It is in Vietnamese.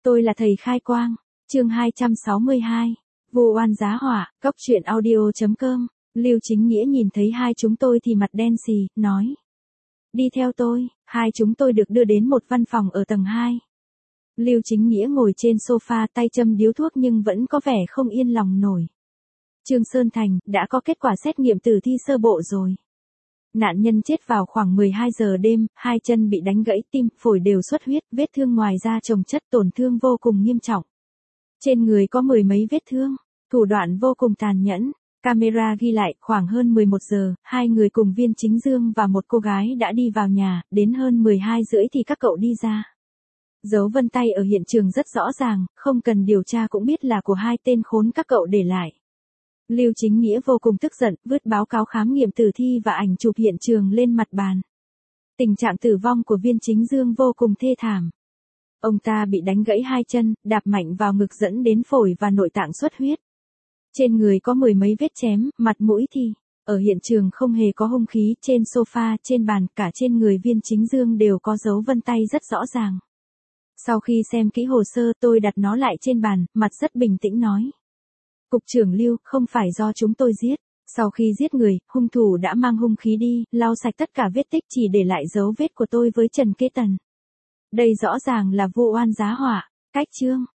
Tôi là thầy khai quang. Chương 262. Vu oan giá họa. Cốc truyện audio.com. Lưu Chính Nghĩa nhìn thấy hai chúng tôi thì mặt đen xì, nói: "Đi theo tôi." Hai chúng tôi được đưa đến một văn phòng ở tầng 2. Lưu Chính Nghĩa ngồi trên sofa tay châm điếu thuốc nhưng vẫn có vẻ không yên lòng nổi. Trương Sơn Thành, đã có kết quả xét nghiệm tử thi sơ bộ rồi. Nạn nhân chết vào khoảng 12 giờ đêm, hai chân bị đánh gãy, tim, phổi đều xuất huyết, vết thương ngoài da chồng chất, tổn thương vô cùng nghiêm trọng. Trên người có mười mấy vết thương, thủ đoạn vô cùng tàn nhẫn. Camera ghi lại, khoảng hơn 11 giờ, hai người cùng Viên Chính Dương và một cô gái đã đi vào nhà, đến hơn 12 rưỡi thì các cậu đi ra. Dấu vân tay ở hiện trường rất rõ ràng, không cần điều tra cũng biết là của hai tên khốn các cậu để lại. Lưu Chính Nghĩa vô cùng tức giận, vứt báo cáo khám nghiệm tử thi và ảnh chụp hiện trường lên mặt bàn. Tình trạng tử vong của Viên Chính Dương vô cùng thê thảm. Ông ta bị đánh gãy hai chân, đạp mạnh vào ngực dẫn đến phổi và nội tạng xuất huyết. Trên người có mười mấy vết chém, mặt mũi thì. Ở hiện trường không hề có hung khí, trên sofa, trên bàn, cả trên người Viên Chính Dương đều có dấu vân tay rất rõ ràng. Sau khi xem kỹ hồ sơ tôi đặt nó lại trên bàn, mặt rất bình tĩnh nói: "Cục trưởng Lưu, không phải do chúng tôi giết. Sau khi giết người, hung thủ đã mang hung khí đi, lau sạch tất cả vết tích chỉ để lại dấu vết của tôi với Trần Kế Tần. Đây rõ ràng là vu oan giá họa." Cách chương